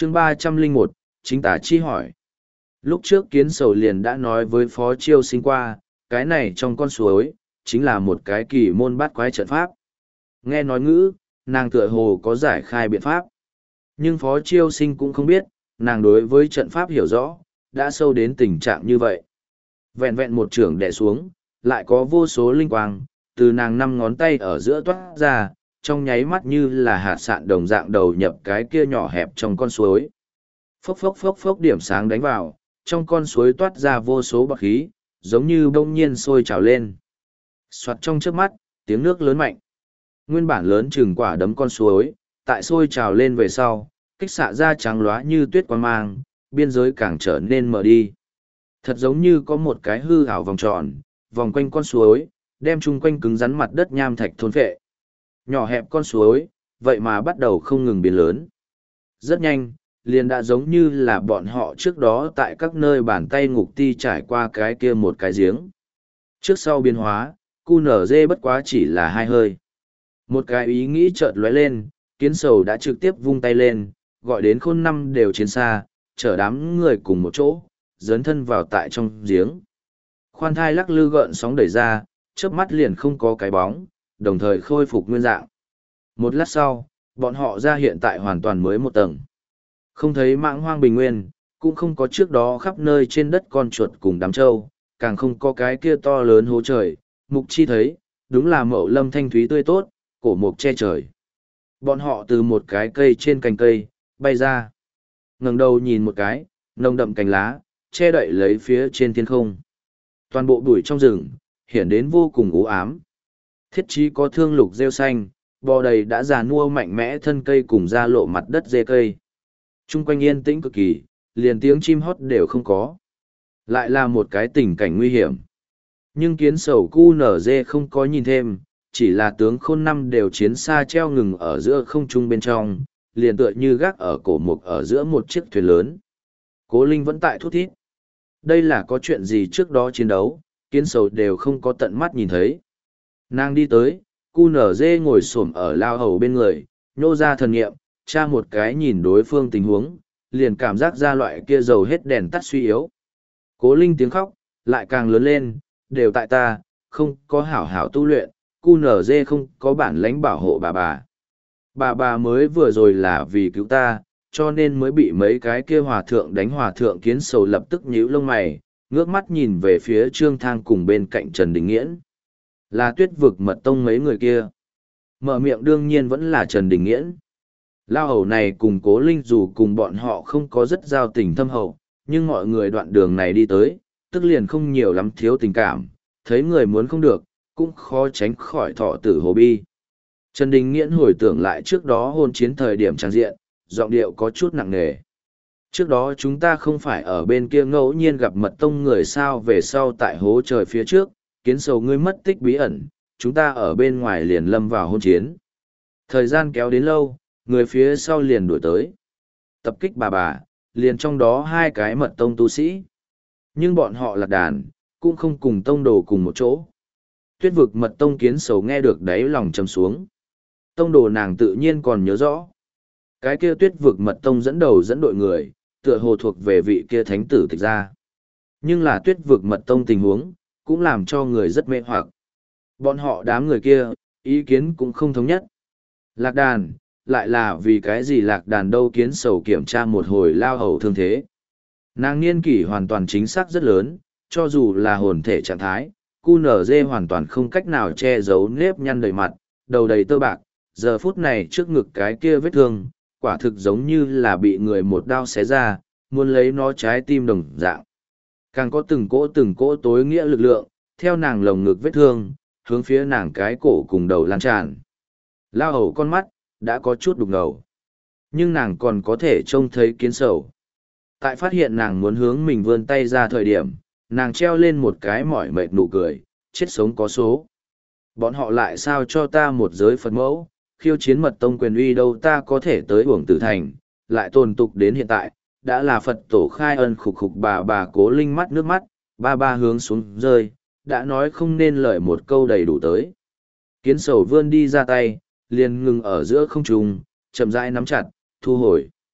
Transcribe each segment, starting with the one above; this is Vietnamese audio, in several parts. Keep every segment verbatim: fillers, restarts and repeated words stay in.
chương ba trăm linh một chính tả chi hỏi. Lúc trước kiến sầu liền đã nói với phó chiêu sinh qua, cái này trong con suối, chính là một cái kỳ môn bát quái trận pháp. Nghe nói ngữ, nàng tựa hồ có giải khai biện pháp. Nhưng phó chiêu sinh cũng không biết, nàng đối với trận pháp hiểu rõ, đã sâu đến tình trạng như vậy. Vẹn vẹn một trường đè xuống, lại có vô số linh quang, từ nàng năm ngón tay ở giữa toát ra, trong nháy mắt như là hạt sạn đồng dạng đầu nhập cái kia nhỏ hẹp trong con suối. Phốc phốc phốc phốc điểm sáng đánh vào, trong con suối toát ra vô số bọt khí, giống như bỗng nhiên sôi trào lên. Soạt trong trước mắt, tiếng nước lớn mạnh. Nguyên bản lớn chừng quả đấm con suối, tại sôi trào lên về sau, kích xạ ra trắng lóa như tuyết quang mang, biên giới càng trở nên mờ đi. Thật giống như có một cái hư ảo vòng tròn, vòng quanh con suối, đem chung quanh cứng rắn mặt đất nham thạch thôn phệ. Nhỏ hẹp con suối, vậy mà bắt đầu không ngừng biến lớn. Rất nhanh, liền đã giống như là bọn họ trước đó tại các nơi bàn tay ngục ti trải qua cái kia một cái giếng. Trước sau biến hóa, cu nở dê bất quá chỉ là hai hơi. Một cái ý nghĩ chợt lóe lên, kiến sầu đã trực tiếp vung tay lên, gọi đến khôn năm đều chiến xa, chở đám người cùng một chỗ, dấn thân vào tại trong giếng. Khoan thai lắc lư gợn sóng đẩy ra, chớp mắt liền không có cái bóng, đồng thời khôi phục nguyên dạng. Một lát sau, bọn họ ra hiện tại hoàn toàn mới một tầng. Không thấy mãng hoang bình nguyên, cũng không có trước đó khắp nơi trên đất con chuột cùng đám trâu, càng không có cái kia to lớn hố trời, mục chi thấy, đúng là mậu lâm thanh thúy tươi tốt, cổ mục che trời. Bọn họ từ một cái cây trên cành cây, bay ra. Ngẩng đầu nhìn một cái, nồng đậm cành lá, che đậy lấy phía trên thiên không. Toàn bộ bụi trong rừng, hiển đến vô cùng u ám. Thiết chí có thương lục rêu xanh, bò đầy đã già nua mạnh mẽ thân cây cùng ra lộ mặt đất dê cây. Trung quanh yên tĩnh cực kỳ, liền tiếng chim hót đều không có. Lại là một cái tình cảnh nguy hiểm. Nhưng kiến sầu cu nở dê không có nhìn thêm, chỉ là tướng khôn năm đều chiến xa treo ngừng ở giữa không trung bên trong, liền tựa như gác ở cổ mục ở giữa một chiếc thuyền lớn. Cố Linh vẫn tại thút thít. Đây là có chuyện gì trước đó chiến đấu, kiến sầu đều không có tận mắt nhìn thấy. Nàng đi tới, cu nở dê ngồi xổm ở lao hầu bên người, nhô ra thần nghiệm, tra một cái nhìn đối phương tình huống, liền cảm giác ra loại kia dầu hết đèn tắt suy yếu. Cố Linh tiếng khóc, lại càng lớn lên, đều tại ta, không có hảo hảo tu luyện, cu nở dê không có bản lãnh bảo hộ bà bà. Bà bà mới vừa rồi là vì cứu ta, cho nên mới bị mấy cái kia hòa thượng đánh hòa thượng kiến sầu lập tức nhíu lông mày, ngước mắt nhìn về phía Trương Thang cùng bên cạnh Trần Đình Nghiễn. Là Tuyết Vực Mật Tông mấy người kia. Mở miệng đương nhiên vẫn là Trần Đình Nghiễn. Lao hầu này cùng Cố Linh dù cùng bọn họ không có rất giao tình thâm hậu, nhưng mọi người đoạn đường này đi tới, tức liền không nhiều lắm thiếu tình cảm, thấy người muốn không được, cũng khó tránh khỏi thọ tử hồ bi. Trần Đình Nghiễn hồi tưởng lại trước đó hôn chiến thời điểm trang diện, giọng điệu có chút nặng nề. Trước đó chúng ta không phải ở bên kia ngẫu nhiên gặp Mật Tông người sao về sau tại hố trời phía trước, kiến sầu ngươi mất tích bí ẩn, chúng ta ở bên ngoài liền lâm vào hôn chiến. Thời gian kéo đến lâu, người phía sau liền đuổi tới. Tập kích bà bà, liền trong đó hai cái Mật Tông tu sĩ. Nhưng bọn họ lạc đàn, cũng không cùng tông đồ cùng một chỗ. Tuyết Vực Mật Tông kiến sầu nghe được đáy lòng trầm xuống. Tông đồ nàng tự nhiên còn nhớ rõ. Cái kia Tuyết Vực Mật Tông dẫn đầu dẫn đội người, tựa hồ thuộc về vị kia thánh tử tịch ra. Nhưng là Tuyết Vực Mật Tông tình huống, cũng làm cho người rất mê hoặc. Bọn họ đám người kia, ý kiến cũng không thống nhất. Lạc đàn, lại là vì cái gì lạc đàn đâu kiến sầu kiểm tra một hồi lao hầu thương thế. Nàng niên kỷ hoàn toàn chính xác rất lớn, cho dù là hồn thể trạng thái, cu nở dê hoàn toàn không cách nào che giấu nếp nhăn đầy mặt, đầu đầy tơ bạc, giờ phút này trước ngực cái kia vết thương, quả thực giống như là bị người một đao xé ra, muốn lấy nó trái tim đồng dạng. Càng có từng cỗ từng cỗ tối nghĩa lực lượng, theo nàng lồng ngực vết thương, hướng phía nàng cái cổ cùng đầu lan tràn. Lao hầu con mắt, đã có chút đục ngầu. Nhưng nàng còn có thể trông thấy kiến sầu. Tại phát hiện nàng muốn hướng mình vươn tay ra thời điểm, nàng treo lên một cái mỏi mệt nụ cười, chết sống có số. Bọn họ lại sao cho ta một giới Phật mẫu, khiêu chiến Mật Tông quyền uy đâu ta có thể tới uổng tử thành, lại tồn tục đến hiện tại, đã là Phật tổ khai ân khục khục bà bà Cố Linh mắt nước mắt, ba ba hướng xuống rơi, đã nói không nên lời một câu đầy đủ tới. Kiến sầu vươn đi ra tay, liền ngừng ở giữa không trung, chậm rãi nắm chặt, thu hồi.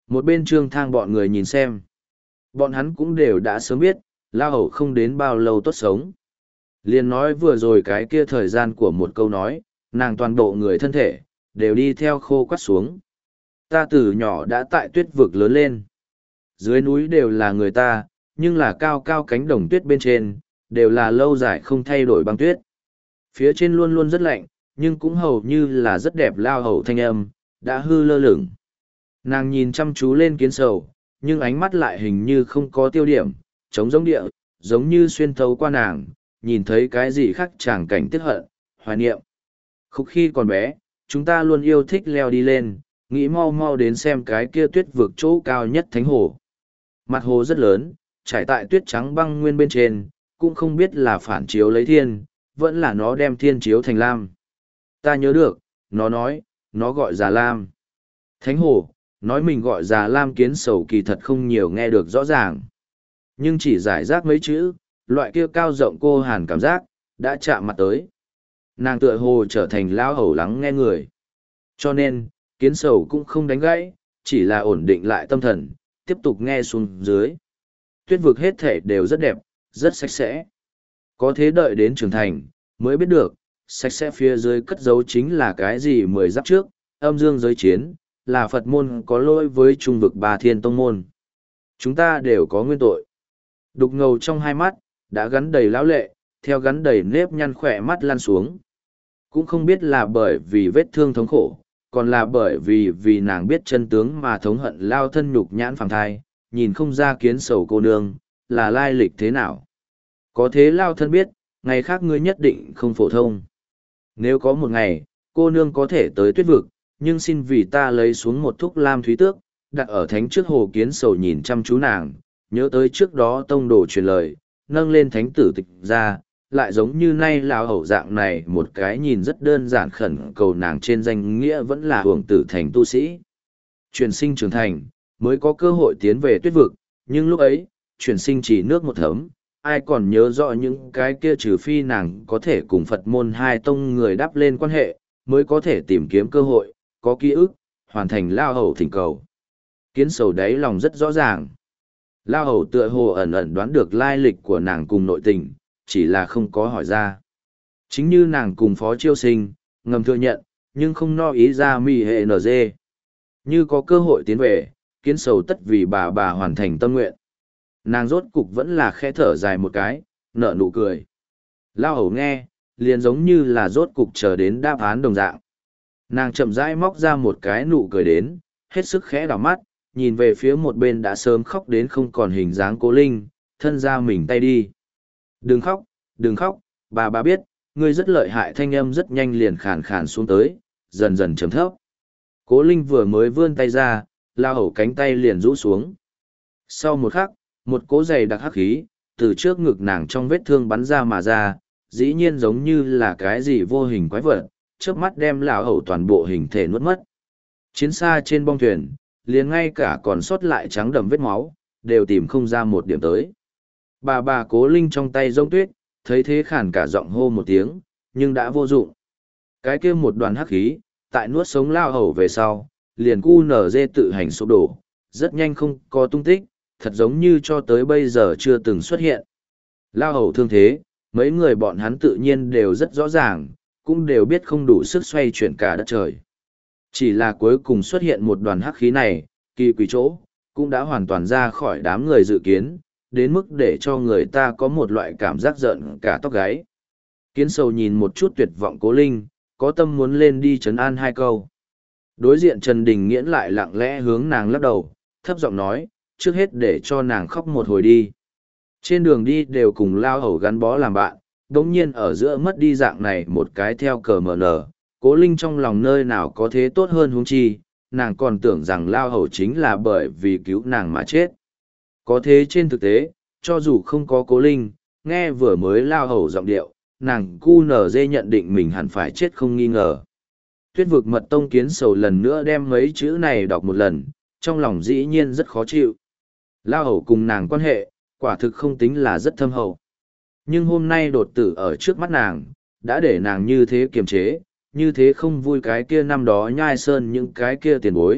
Một bên trương thang bọn người nhìn xem. Bọn hắn cũng đều đã sớm biết, lao hầu không đến bao lâu tốt sống. Liền nói vừa rồi cái kia thời gian của một câu nói, nàng toàn bộ người thân thể, đều đi theo khô quắt xuống. Ta từ nhỏ đã tại tuyết vực lớn lên. Dưới núi đều là người ta, nhưng là cao cao cánh đồng tuyết bên trên, đều là lâu dài không thay đổi băng tuyết. Phía trên luôn luôn rất lạnh, nhưng cũng hầu như là rất đẹp lao hầu thanh âm, đã hư lơ lửng. Nàng nhìn chăm chú lên kiến sầu, nhưng ánh mắt lại hình như không có tiêu điểm, trống giống địa, giống như xuyên thấu qua nàng, nhìn thấy cái gì khác chẳng cảnh tiếc hận, hoài niệm. Khúc khi còn bé, chúng ta luôn yêu thích leo đi lên, nghĩ mau mau đến xem cái kia tuyết vực chỗ cao nhất thánh hồ. Mặt hồ rất lớn, trải tại tuyết trắng băng nguyên bên trên, cũng không biết là phản chiếu lấy thiên, vẫn là nó đem thiên chiếu thành lam. Ta nhớ được, nó nói, nó gọi già lam. Thánh hồ, nói mình gọi già lam kiến sầu kỳ thật không nhiều nghe được rõ ràng. Nhưng chỉ giải rác mấy chữ, loại kia cao rộng cô hàn cảm giác, đã chạm mặt tới. Nàng tựa hồ trở thành lao hầu lắng nghe người. Cho nên, kiến sầu cũng không đánh gãy, chỉ là ổn định lại tâm thần, tiếp tục nghe xuống dưới. Tuyết vực hết thể đều rất đẹp, rất sạch sẽ. Có thế đợi đến trưởng thành, mới biết được, sạch sẽ phía dưới cất giấu chính là cái gì mười giáp trước, âm dương giới chiến, là Phật môn có lỗi với trung vực bà thiên tông môn. Chúng ta đều có nguyên tội. Đục ngầu trong hai mắt, đã gắn đầy lão lệ, theo gắn đầy nếp nhăn khỏe mắt lăn xuống. Cũng không biết là bởi vì vết thương thống khổ, còn là bởi vì vì nàng biết chân tướng mà thống hận lao thân nhục nhãn phàng thai, nhìn không ra kiến sầu cô nương, là lai lịch thế nào. Có thế lao thân biết, ngày khác ngươi nhất định không phổ thông. Nếu có một ngày, cô nương có thể tới tuyết vực, nhưng xin vì ta lấy xuống một thuốc lam thúy tước, đặt ở thánh trước hồ kiến sầu nhìn chăm chú nàng, nhớ tới trước đó tông đồ truyền lời, nâng lên thánh tử tịch ra, lại giống như nay lão hầu dạng này một cái nhìn rất đơn giản khẩn cầu nàng trên danh nghĩa vẫn là hưởng tử thành tu sĩ. Truyền sinh trưởng thành, mới có cơ hội tiến về tuyết vực, nhưng lúc ấy, truyền sinh chỉ nước một thấm, ai còn nhớ rõ những cái kia trừ phi nàng có thể cùng Phật môn hai tông người đáp lên quan hệ, mới có thể tìm kiếm cơ hội, có ký ức, hoàn thành lao hầu thỉnh cầu. Kiến sầu đáy lòng rất rõ ràng. Lao hầu tựa hồ ẩn ẩn đoán được lai lịch của nàng cùng nội tình, chỉ là không có hỏi ra. Chính như nàng cùng phó chiêu sinh, ngầm thừa nhận, nhưng không no ý ra mi hệ nở dê. Như có cơ hội tiến về, kiến sầu tất vì bà bà hoàn thành tâm nguyện. Nàng rốt cục vẫn là khẽ thở dài một cái, nở nụ cười. Lao hầu nghe, liền giống như là rốt cục chờ đến đáp án đồng dạng. Nàng chậm rãi móc ra một cái nụ cười đến, hết sức khẽ đảo mắt, nhìn về phía một bên đã sớm khóc đến không còn hình dáng Cố Linh, thân ra mình tay đi. Đừng khóc, đừng khóc, bà bà biết, ngươi rất lợi hại, thanh âm rất nhanh liền khàn khàn xuống tới, dần dần chấm thấp. Cố Linh vừa mới vươn tay ra, lao hầu cánh tay liền rũ xuống. Sau một khắc, một cỗ dày đặc hắc khí, từ trước ngực nàng trong vết thương bắn ra mà ra, dĩ nhiên giống như là cái gì vô hình quái vật, trước mắt đem lão hầu toàn bộ hình thể nuốt mất. Chiến xa trên bong thuyền, liền ngay cả còn sót lại trắng đậm vết máu, đều tìm không ra một điểm tới. Bà bà Cố Linh trong tay rông tuyết, thấy thế khản cả giọng hô một tiếng, nhưng đã vô dụng. Cái kia một đoàn hắc khí, tại nuốt sống lao hầu về sau, liền cu nở dê tự hành sụp đổ, rất nhanh không có tung tích, thật giống như cho tới bây giờ chưa từng xuất hiện. Lao hầu thương thế, mấy người bọn hắn tự nhiên đều rất rõ ràng, cũng đều biết không đủ sức xoay chuyển cả đất trời. Chỉ là cuối cùng xuất hiện một đoàn hắc khí này, kỳ quỷ chỗ, cũng đã hoàn toàn ra khỏi đám người dự kiến, đến mức để cho người ta có một loại cảm giác giận cả tóc gáy. Kiến sầu nhìn một chút tuyệt vọng Cố Linh, có tâm muốn lên đi trấn an hai câu. Đối diện Trần Đình Nghiễn lại lặng lẽ hướng nàng lắc đầu, thấp giọng nói, trước hết để cho nàng khóc một hồi đi. Trên đường đi đều cùng lao hầu gắn bó làm bạn, đống nhiên ở giữa mất đi dạng này một cái theo cờ mờ nở, Cố Linh trong lòng nơi nào có thế tốt hơn huống chi, nàng còn tưởng rằng lao hầu chính là bởi vì cứu nàng mà chết. Có thế trên thực tế, cho dù không có Cố Linh, nghe vừa mới lao hầu giọng điệu, nàng cu nở dê nhận định mình hẳn phải chết không nghi ngờ. Tuyết vực mật tông kiến sầu lần nữa đem mấy chữ này đọc một lần, trong lòng dĩ nhiên rất khó chịu. Lao hầu cùng nàng quan hệ, quả thực không tính là rất thâm hậu. Nhưng hôm nay đột tử ở trước mắt nàng, đã để nàng như thế kiềm chế, như thế không vui cái kia năm đó nhai sơn những cái kia tiền bối,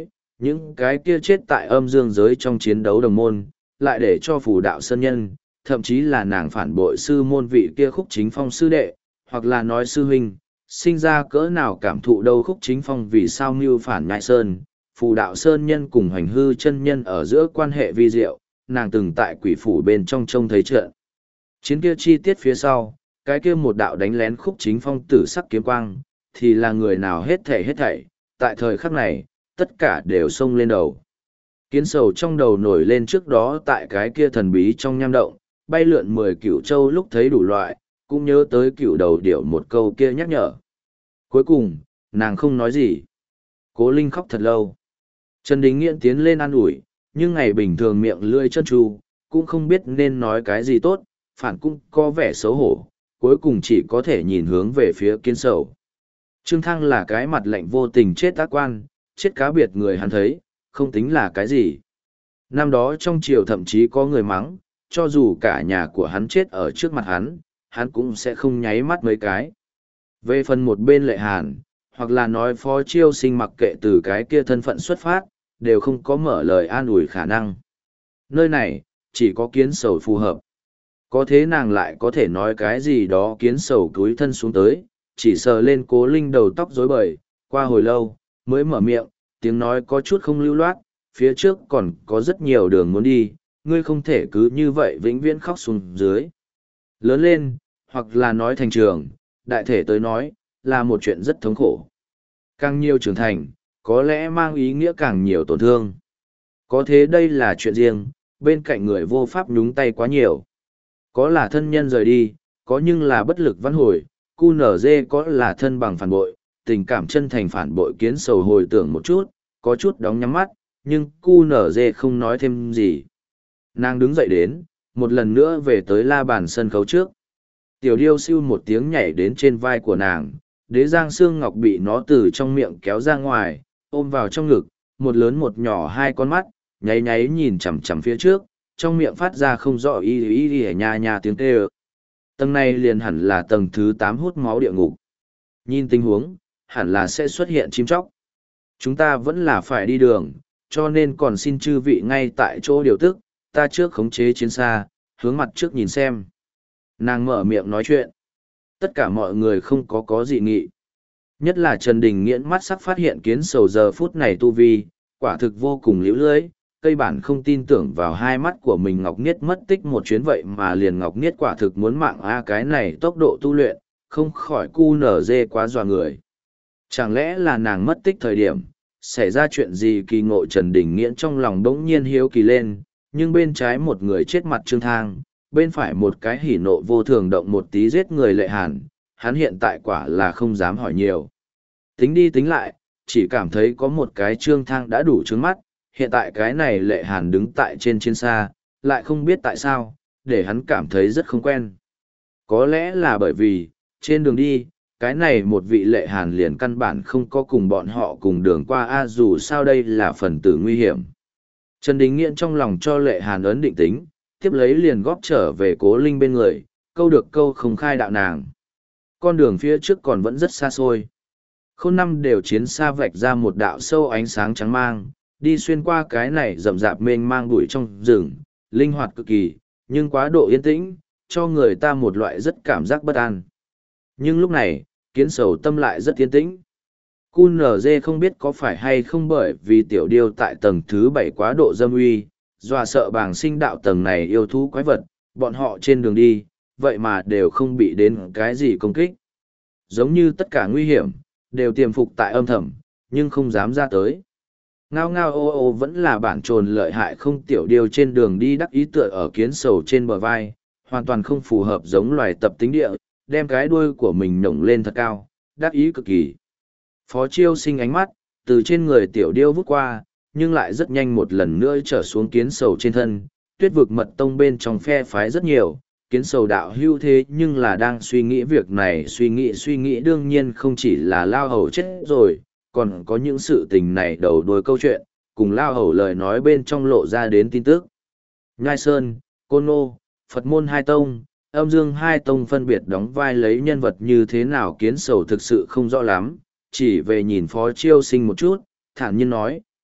những cái kia chết tại âm dương giới trong chiến đấu đồng môn, lại để cho phù đạo sơn nhân, thậm chí là nàng phản bội sư môn vị kia Khúc Chính Phong sư đệ, hoặc là nói sư huynh, sinh ra cỡ nào cảm thụ đâu Khúc Chính Phong vì sao mưu phản Nhai Sơn, phù đạo sơn nhân cùng Hoành Hư chân nhân ở giữa quan hệ vi diệu, nàng từng tại quỷ phủ bên trong trông thấy trận. Chiến kia chi tiết phía sau, cái kia một đạo đánh lén Khúc Chính Phong tử sắc kiếm quang, thì là người nào hết thảy hết thảy, tại thời khắc này, tất cả đều xông lên đầu. Kiến sầu trong đầu nổi lên trước đó tại cái kia thần bí trong nham động, bay lượn mười cửu châu lúc thấy đủ loại, cũng nhớ tới cửu đầu điểu một câu kia nhắc nhở. Cuối cùng, nàng không nói gì. Cố Linh khóc thật lâu. Trần Đình Nghiễn tiến lên an ủi, nhưng ngày bình thường miệng lưỡi chân tru, cũng không biết nên nói cái gì tốt, phản cũng có vẻ xấu hổ, cuối cùng chỉ có thể nhìn hướng về phía Kiến sầu. Trương Thăng là cái mặt lạnh vô tình chết ác quan, chết cá biệt người hắn thấy, không tính là cái gì. Năm đó trong triều thậm chí có người mắng, cho dù cả nhà của hắn chết ở trước mặt hắn, hắn cũng sẽ không nháy mắt mấy cái. Về phần một bên Lệ Hàn, hoặc là nói Phó Chiêu Sinh mặc kệ từ cái kia thân phận xuất phát, đều không có mở lời an ủi khả năng. Nơi này, chỉ có Kiến sầu phù hợp. Có thế nàng lại có thể nói cái gì đó Kiến sầu cúi thân xuống tới, chỉ sờ lên Cố Linh đầu tóc rối bời, qua hồi lâu, mới mở miệng, tiếng nói có chút không lưu loát, phía trước còn có rất nhiều đường muốn đi, ngươi không thể cứ như vậy vĩnh viễn khóc xuống dưới. Lớn lên, hoặc là nói thành trường, đại thể tới nói, là một chuyện rất thống khổ. Càng nhiều trưởng thành, có lẽ mang ý nghĩa càng nhiều tổn thương. Có thế đây là chuyện riêng, bên cạnh người vô pháp nhúng tay quá nhiều. Có là thân nhân rời đi, có nhưng là bất lực vãn hồi, cu nở dê có là thân bằng phản bội, tình cảm chân thành phản bội Kiến sầu hồi tưởng một chút, có chút đóng nhắm mắt, nhưng cu nở dê không nói thêm gì. Nàng đứng dậy đến, một lần nữa về tới la bàn sân khấu trước. Tiểu điêu siêu một tiếng nhảy đến trên vai của nàng, đế giang xương ngọc bị nó từ trong miệng kéo ra ngoài, ôm vào trong ngực, một lớn một nhỏ hai con mắt, nháy nháy nhìn chằm chằm phía trước, trong miệng phát ra không rõ y y y nha nha tiếng kêu. Tầng này liền hẳn là tầng thứ tám hút máu địa ngục. Nhìn tình huống, hẳn là sẽ xuất hiện chim chóc. Chúng ta vẫn là phải đi đường, cho nên còn xin chư vị ngay tại chỗ điều tức, ta trước khống chế chiến xa, hướng mặt trước nhìn xem. Nàng mở miệng nói chuyện. Tất cả mọi người không có có gì nghị. Nhất là Trần Đình Nghiễn mắt sắc phát hiện Kiến sầu giờ phút này tu vi, quả thực vô cùng liễu lưới, cây bản không tin tưởng vào hai mắt của mình. Ngọc Niết mất tích một chuyến vậy mà liền Ngọc Niết quả thực muốn mạng a cái này tốc độ tu luyện, không khỏi cu nở dê quá dọa người. Chẳng lẽ là nàng mất tích thời điểm, xảy ra chuyện gì kỳ ngộ? Trần Đình Nghiễn trong lòng đống nhiên hiếu kỳ lên, nhưng bên trái một người chết mặt Trương Thang, bên phải một cái hỉ nộ vô thường động một tí giết người Lệ Hàn, hắn hiện tại quả là không dám hỏi nhiều. Tính đi tính lại, chỉ cảm thấy có một cái Trương Thang đã đủ trướng mắt, hiện tại cái này Lệ Hàn đứng tại trên chiến xa, lại không biết tại sao, để hắn cảm thấy rất không quen. Có lẽ là bởi vì, trên đường đi, cái này một vị Lệ Hàn liền căn bản không có cùng bọn họ cùng đường qua a dù sao đây là phần tử nguy hiểm. Trần Đình Nghiễn trong lòng cho Lệ Hàn ấn định tính, tiếp lấy liền góp trở về Cố Linh bên người, câu được câu không khai đạo nàng. Con đường phía trước còn vẫn rất xa xôi. Khôn năm đều chiến xa vạch ra một đạo sâu ánh sáng trắng mang, đi xuyên qua cái này rậm rạp mênh mang bụi trong rừng, linh hoạt cực kỳ, nhưng quá độ yên tĩnh, cho người ta một loại rất cảm giác bất an. Nhưng lúc này, Kiến sầu tâm lại rất yên tĩnh. cu nở dê không biết có phải hay không bởi vì tiểu điêu tại tầng thứ bảy quá độ dâm uy, dọa sợ bảng sinh đạo tầng này yêu thú quái vật, bọn họ trên đường đi, vậy mà đều không bị đến cái gì công kích. Giống như tất cả nguy hiểm, đều tiềm phục tại âm thầm, nhưng không dám ra tới. Ngao ngao ô ô vẫn là bản trồn lợi hại không tiểu điêu trên đường đi đắc ý tựa ở Kiến sầu trên bờ vai, hoàn toàn không phù hợp giống loài tập tính địa, đem cái đuôi của mình nhổng lên thật cao, đắc ý cực kỳ. Phó Chiêu Sinh ánh mắt, từ trên người tiểu điêu vút qua, nhưng lại rất nhanh một lần nữa trở xuống Kiến sầu trên thân, tuyết vực mật tông bên trong phe phái rất nhiều, Kiến sầu đạo hưu thế nhưng là đang suy nghĩ việc này suy nghĩ suy nghĩ đương nhiên không chỉ là lao hầu chết rồi, còn có những sự tình này đầu đuôi câu chuyện, cùng lao hầu lời nói bên trong lộ ra đến tin tức. Nhai Sơn, Côn Nô, Phật môn hai tông, âm dương hai tông phân biệt đóng vai lấy nhân vật như thế nào Kiến sầu thực sự không rõ lắm, chỉ về nhìn Phó Chiêu Sinh một chút, thản nhiên nói,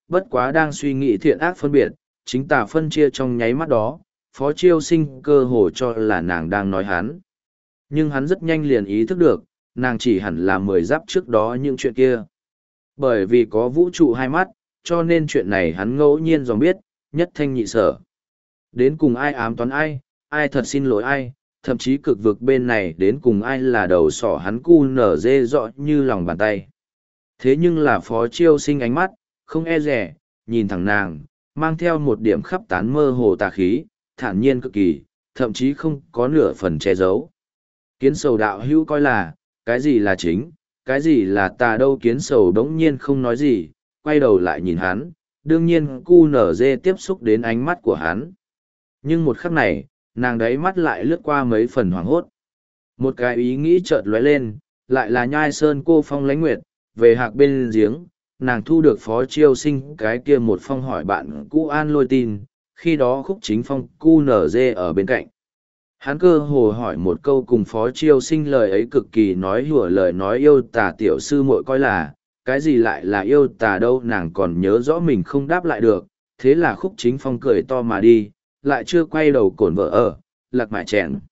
bất quá đang suy nghĩ thiện ác phân biệt, chính tà phân chia trong nháy mắt đó, Phó Chiêu Sinh cơ hồ cho là nàng đang nói hắn. Nhưng hắn rất nhanh liền ý thức được, nàng chỉ hẳn là mười giáp trước đó những chuyện kia. Bởi vì có vũ trụ hai mắt, cho nên chuyện này hắn ngẫu nhiên dòng biết, nhất thanh nhị sở. Đến cùng ai ám toán ai, ai thật xin lỗi ai, thậm chí cực vực bên này đến cùng ai là đầu sỏ hắn cu nở dê rõ như lòng bàn tay. Thế nhưng là Phó Chiêu Sinh ánh mắt, không e rẻ, nhìn thẳng nàng, mang theo một điểm khắp tán mơ hồ tà khí, thản nhiên cực kỳ, thậm chí không có nửa phần che giấu. Kiến sầu đạo hữu coi là, cái gì là chính, cái gì là tà đâu. Kiến sầu đống nhiên không nói gì, quay đầu lại nhìn hắn, đương nhiên cu nở dê tiếp xúc đến ánh mắt của hắn. Nhưng một khắc này, nàng đấy mắt lại lướt qua mấy phần hoảng hốt. Một cái ý nghĩ chợt lóe lên, lại là nhai sơn cô phong lãnh nguyệt, về hạc bên giếng, nàng thu được Phó Chiêu Sinh cái kia một phong hỏi bạn cũ an lôi tin, khi đó Khúc Chính Phong cu nở dê ở bên cạnh. Hắn cơ hồ hỏi một câu cùng Phó Chiêu Sinh lời ấy cực kỳ nói hùa lời nói yêu tà tiểu sư muội coi là, cái gì lại là yêu tà đâu. Nàng còn nhớ rõ mình không đáp lại được, thế là Khúc Chính Phong cười to mà đi, lại chưa quay đầu cổn vợ ở, lạc mại chèn.